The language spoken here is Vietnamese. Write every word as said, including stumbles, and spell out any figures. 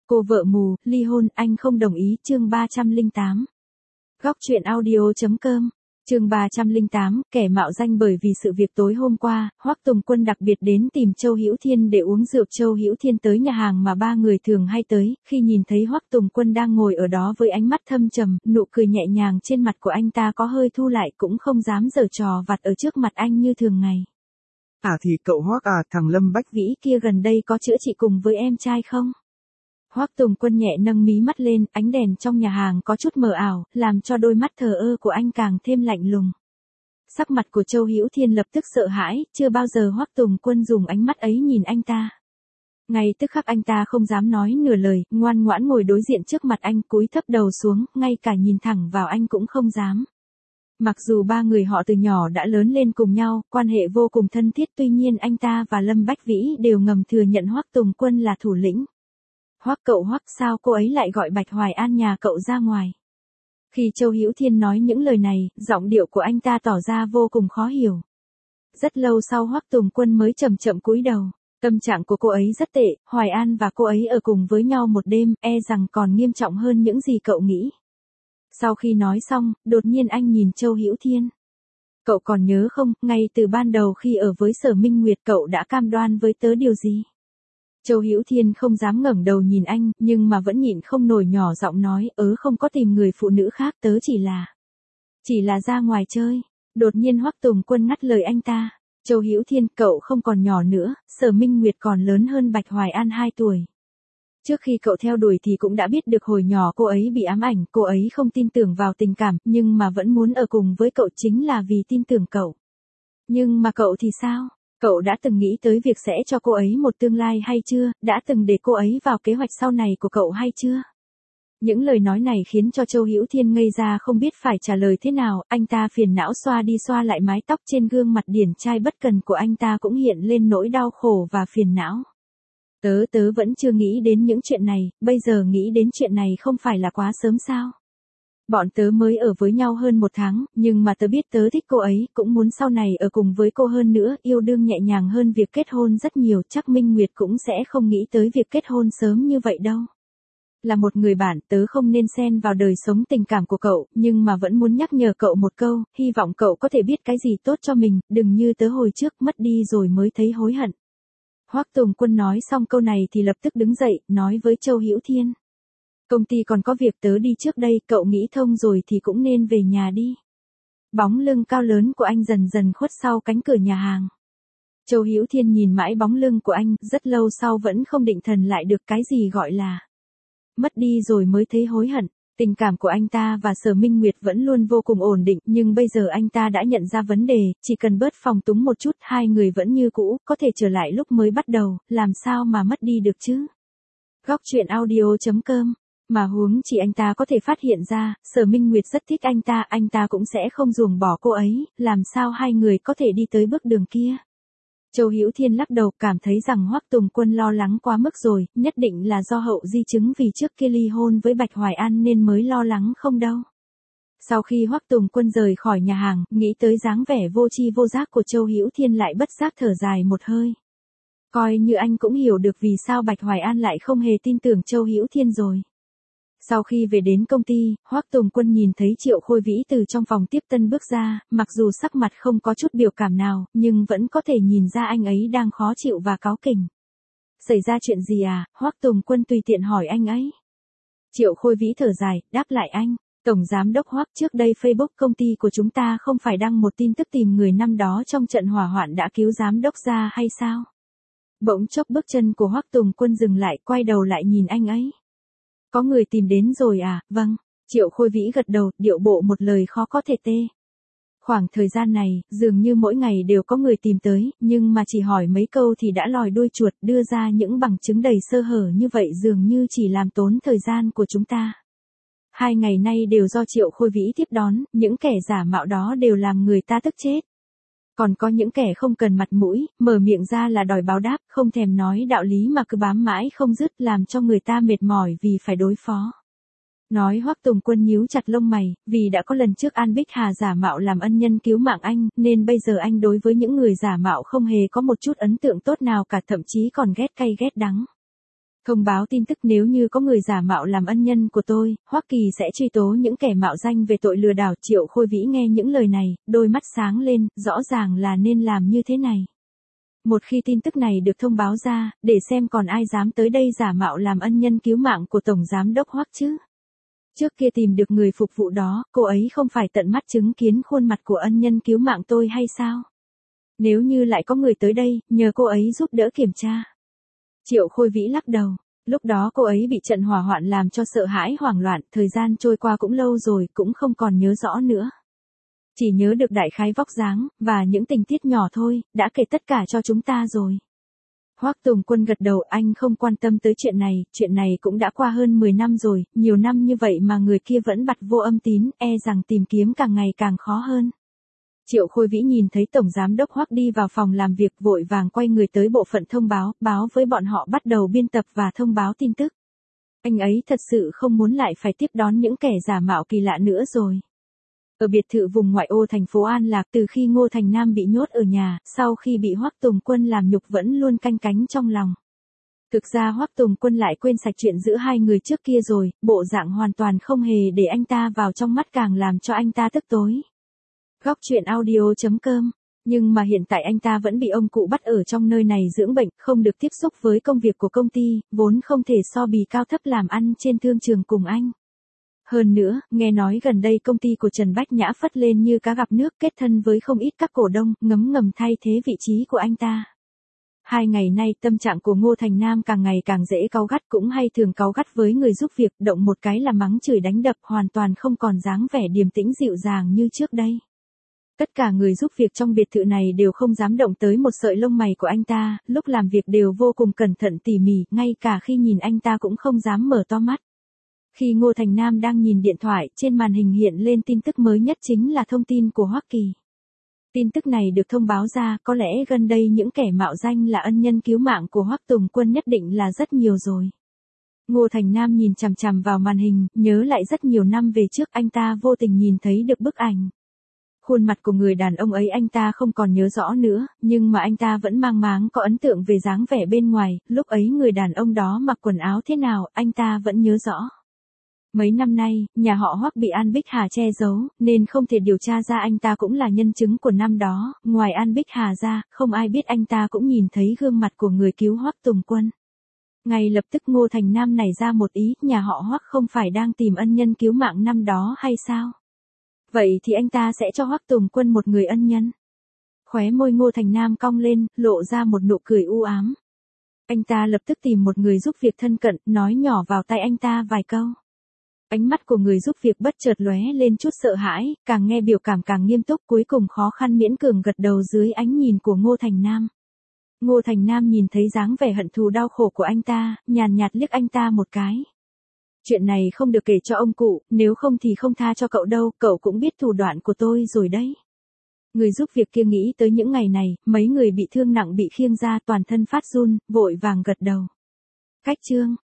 Cô vợ mù, ly hôn, anh không đồng ý, chương ba trăm lẻ tám. Góc truyện audio.com, chương ba trăm lẻ tám, kẻ mạo danh. Bởi vì sự việc tối hôm qua, Hoắc Tùng Quân đặc biệt đến tìm Châu Hữu Thiên để uống rượu. Châu Hữu Thiên tới nhà hàng mà ba người thường hay tới, khi nhìn thấy Hoắc Tùng Quân đang ngồi ở đó với ánh mắt thâm trầm, nụ cười nhẹ nhàng trên mặt của anh ta có hơi thu lại, cũng không dám giở trò vặt ở trước mặt anh như thường ngày. À thì cậu Hoắc à, thằng Lâm Bách Vĩ kia gần đây có chữa trị cùng với em trai không? Hoắc Tùng Quân nhẹ nâng mí mắt lên, ánh đèn trong nhà hàng có chút mờ ảo, làm cho đôi mắt thờ ơ của anh càng thêm lạnh lùng. Sắc mặt của Châu Hữu Thiên lập tức sợ hãi, chưa bao giờ Hoắc Tùng Quân dùng ánh mắt ấy nhìn anh ta. Ngay tức khắc anh ta không dám nói nửa lời, ngoan ngoãn ngồi đối diện trước mặt anh, cúi thấp đầu xuống, ngay cả nhìn thẳng vào anh cũng không dám. Mặc dù ba người họ từ nhỏ đã lớn lên cùng nhau, quan hệ vô cùng thân thiết, tuy nhiên anh ta và Lâm Bách Vĩ đều ngầm thừa nhận Hoắc Tùng Quân là thủ lĩnh. Hoắc cậu Hoắc, sao cô ấy lại gọi Bạch Hoài An nhà cậu ra ngoài? Khi Châu Hữu Thiên nói những lời này, giọng điệu của anh ta tỏ ra vô cùng khó hiểu. Rất lâu sau Hoắc Tùng Quân mới chậm chậm cúi đầu. Tâm trạng của cô ấy rất tệ, Hoài An và cô ấy ở cùng với nhau một đêm, e rằng còn nghiêm trọng hơn những gì cậu nghĩ. Sau khi nói xong, đột nhiên anh nhìn Châu Hữu Thiên. Cậu còn nhớ không, ngay từ ban đầu khi ở với Sở Minh Nguyệt cậu đã cam đoan với tớ điều gì? Châu Hữu Thiên không dám ngẩng đầu nhìn anh, nhưng mà vẫn nhịn không nổi nhỏ giọng nói, ớ không có tìm người phụ nữ khác, tớ chỉ là... Chỉ là ra ngoài chơi. Đột nhiên Hoắc Tùng Quân ngắt lời anh ta. Châu Hữu Thiên, cậu không còn nhỏ nữa, Sở Minh Nguyệt còn lớn hơn Bạch Hoài An hai tuổi. Trước khi cậu theo đuổi thì cũng đã biết được hồi nhỏ cô ấy bị ám ảnh, cô ấy không tin tưởng vào tình cảm, nhưng mà vẫn muốn ở cùng với cậu chính là vì tin tưởng cậu. Nhưng mà cậu thì sao? Cậu đã từng nghĩ tới việc sẽ cho cô ấy một tương lai hay chưa, đã từng để cô ấy vào kế hoạch sau này của cậu hay chưa? Những lời nói này khiến cho Châu Hữu Thiên ngây ra không biết phải trả lời thế nào, anh ta phiền não xoa đi xoa lại mái tóc trên gương mặt điển trai bất cần của anh ta cũng hiện lên nỗi đau khổ và phiền não. Tớ tớ vẫn chưa nghĩ đến những chuyện này, bây giờ nghĩ đến chuyện này không phải là quá sớm sao? Bọn tớ mới ở với nhau hơn một tháng, nhưng mà tớ biết tớ thích cô ấy, cũng muốn sau này ở cùng với cô hơn nữa, yêu đương nhẹ nhàng hơn việc kết hôn rất nhiều, chắc Minh Nguyệt cũng sẽ không nghĩ tới việc kết hôn sớm như vậy đâu. Là một người bạn, tớ không nên xen vào đời sống tình cảm của cậu, nhưng mà vẫn muốn nhắc nhở cậu một câu, hy vọng cậu có thể biết cái gì tốt cho mình, đừng như tớ hồi trước mất đi rồi mới thấy hối hận. Hoắc Tùng Quân nói xong câu này thì lập tức đứng dậy, nói với Châu Hữu Thiên. Công ty còn có việc, tớ đi trước đây, cậu nghĩ thông rồi thì cũng nên về nhà đi. Bóng lưng cao lớn của anh dần dần khuất sau cánh cửa nhà hàng. Châu Hữu Thiên nhìn mãi bóng lưng của anh, rất lâu sau vẫn không định thần lại được cái gì gọi là mất đi rồi mới thấy hối hận. Tình cảm của anh ta và Sở Minh Nguyệt vẫn luôn vô cùng ổn định, nhưng bây giờ anh ta đã nhận ra vấn đề, chỉ cần bớt phòng túng một chút, hai người vẫn như cũ, có thể trở lại lúc mới bắt đầu, làm sao mà mất đi được chứ? Góc truyện audio.com, mà huống chỉ anh ta có thể phát hiện ra, Sở Minh Nguyệt rất thích anh ta, anh ta cũng sẽ không ruồng bỏ cô ấy, làm sao hai người có thể đi tới bước đường kia? Châu Hữu Thiên lắc đầu, cảm thấy rằng Hoắc Tùng Quân lo lắng quá mức rồi, nhất định là do hậu di chứng vì trước kia ly hôn với Bạch Hoài An nên mới lo lắng không đâu. Sau khi Hoắc Tùng Quân rời khỏi nhà hàng, nghĩ tới dáng vẻ vô tri vô giác của Châu Hữu Thiên lại bất giác thở dài một hơi. Coi như anh cũng hiểu được vì sao Bạch Hoài An lại không hề tin tưởng Châu Hữu Thiên rồi. Sau khi về đến công ty, Hoắc Tùng Quân nhìn thấy Triệu Khôi Vĩ từ trong phòng tiếp tân bước ra, mặc dù sắc mặt không có chút biểu cảm nào, nhưng vẫn có thể nhìn ra anh ấy đang khó chịu và cáu kỉnh. Xảy ra chuyện gì à? Hoắc Tùng Quân tùy tiện hỏi anh ấy. Triệu Khôi Vĩ thở dài, đáp lại anh. Tổng giám đốc Hoắc, trước đây Facebook công ty của chúng ta không phải đăng một tin tức tìm người năm đó trong trận hỏa hoạn đã cứu giám đốc ra hay sao? Bỗng chốc bước chân của Hoắc Tùng Quân dừng lại, quay đầu lại nhìn anh ấy. Có người tìm đến rồi à? Vâng. Triệu Khôi Vĩ gật đầu, điệu bộ một lời khó có thể tê. Khoảng thời gian này, dường như mỗi ngày đều có người tìm tới, nhưng mà chỉ hỏi mấy câu thì đã lòi đuôi chuột, đưa ra những bằng chứng đầy sơ hở như vậy dường như chỉ làm tốn thời gian của chúng ta. Hai ngày nay đều do Triệu Khôi Vĩ tiếp đón, những kẻ giả mạo đó đều làm người ta tức chết. Còn có những kẻ không cần mặt mũi, mở miệng ra là đòi báo đáp, không thèm nói đạo lý mà cứ bám mãi không dứt, làm cho người ta mệt mỏi vì phải đối phó. Nói Hoắc Tùng Quân nhíu chặt lông mày, vì đã có lần trước An Bích Hà giả mạo làm ân nhân cứu mạng anh, nên bây giờ anh đối với những người giả mạo không hề có một chút ấn tượng tốt nào cả, thậm chí còn ghét cay ghét đắng. Thông báo tin tức nếu như có người giả mạo làm ân nhân của tôi, Hoắc Kỳ sẽ truy tố những kẻ mạo danh về tội lừa đảo. Triệu Khôi Vĩ nghe những lời này, đôi mắt sáng lên, rõ ràng là nên làm như thế này. Một khi tin tức này được thông báo ra, để xem còn ai dám tới đây giả mạo làm ân nhân cứu mạng của Tổng Giám đốc Hoắc chứ. Trước kia tìm được người phục vụ đó, cô ấy không phải tận mắt chứng kiến khuôn mặt của ân nhân cứu mạng tôi hay sao? Nếu như lại có người tới đây, nhờ cô ấy giúp đỡ kiểm tra. Triệu Khôi Vĩ lắc đầu. Lúc đó cô ấy bị trận hỏa hoạn làm cho sợ hãi hoảng loạn, thời gian trôi qua cũng lâu rồi, cũng không còn nhớ rõ nữa. Chỉ nhớ được đại khái vóc dáng, và những tình tiết nhỏ thôi, đã kể tất cả cho chúng ta rồi. Hoắc Tùng Quân gật đầu, anh không quan tâm tới chuyện này, chuyện này cũng đã qua hơn mười năm rồi, nhiều năm như vậy mà người kia vẫn bặt vô âm tín, e rằng tìm kiếm càng ngày càng khó hơn. Triệu Khôi Vĩ nhìn thấy Tổng Giám đốc Hoắc đi vào phòng làm việc, vội vàng quay người tới bộ phận thông báo, báo với bọn họ bắt đầu biên tập và thông báo tin tức. Anh ấy thật sự không muốn lại phải tiếp đón những kẻ giả mạo kỳ lạ nữa rồi. Ở biệt thự vùng ngoại ô thành phố An Lạc, từ khi Ngô Thành Nam bị nhốt ở nhà, sau khi bị Hoắc Tùng Quân làm nhục vẫn luôn canh cánh trong lòng. Thực ra Hoắc Tùng Quân lại quên sạch chuyện giữa hai người trước kia rồi, bộ dạng hoàn toàn không hề để anh ta vào trong mắt càng làm cho anh ta tức tối. Góc truyện audio chấm com. Nhưng mà hiện tại anh ta vẫn bị ông cụ bắt ở trong nơi này dưỡng bệnh, không được tiếp xúc với công việc của công ty, vốn không thể so bì cao thấp làm ăn trên thương trường cùng anh. Hơn nữa, nghe nói gần đây công ty của Trần Bách Nhã phất lên như cá gặp nước, kết thân với không ít các cổ đông, ngấm ngầm thay thế vị trí của anh ta. Hai ngày nay tâm trạng của Ngô Thành Nam càng ngày càng dễ cáu gắt, cũng hay thường cáu gắt với người giúp việc, động một cái là mắng chửi đánh đập, hoàn toàn không còn dáng vẻ điềm tĩnh dịu dàng như trước đây. Tất cả người giúp việc trong biệt thự này đều không dám động tới một sợi lông mày của anh ta, lúc làm việc đều vô cùng cẩn thận tỉ mỉ, ngay cả khi nhìn anh ta cũng không dám mở to mắt. Khi Ngô Thành Nam đang nhìn điện thoại, trên màn hình hiện lên tin tức mới nhất chính là thông tin của Hoắc Kỳ. Tin tức này được thông báo ra, có lẽ gần đây những kẻ mạo danh là ân nhân cứu mạng của Hoắc Tùng Quân nhất định là rất nhiều rồi. Ngô Thành Nam nhìn chằm chằm vào màn hình, nhớ lại rất nhiều năm về trước anh ta vô tình nhìn thấy được bức ảnh. Khuôn mặt của người đàn ông ấy anh ta không còn nhớ rõ nữa, nhưng mà anh ta vẫn mang máng có ấn tượng về dáng vẻ bên ngoài, lúc ấy người đàn ông đó mặc quần áo thế nào, anh ta vẫn nhớ rõ. Mấy năm nay, nhà họ Hoắc bị An Bích Hà che giấu, nên không thể điều tra ra anh ta cũng là nhân chứng của năm đó, ngoài An Bích Hà ra, không ai biết anh ta cũng nhìn thấy gương mặt của người cứu Hoắc Tùng Quân. Ngay lập tức Ngô Thành Nam nảy ra một ý, nhà họ Hoắc không phải đang tìm ân nhân cứu mạng năm đó hay sao? Vậy thì anh ta sẽ cho Hoắc Tùng Quân một người ân nhân. Khóe môi Ngô Thành Nam cong lên, lộ ra một nụ cười u ám. Anh ta lập tức tìm một người giúp việc thân cận, nói nhỏ vào tai anh ta vài câu. Ánh mắt của người giúp việc bất chợt lóe lên chút sợ hãi, càng nghe biểu cảm càng nghiêm túc, cuối cùng khó khăn miễn cường gật đầu dưới ánh nhìn của Ngô Thành Nam. Ngô Thành Nam nhìn thấy dáng vẻ hận thù đau khổ của anh ta, nhàn nhạt liếc anh ta một cái. Chuyện này không được kể cho ông cụ, nếu không thì không tha cho cậu đâu, cậu cũng biết thủ đoạn của tôi rồi đấy. Người giúp việc kia nghĩ tới những ngày này, mấy người bị thương nặng bị khiêng ra toàn thân phát run, vội vàng gật đầu. Cách chương.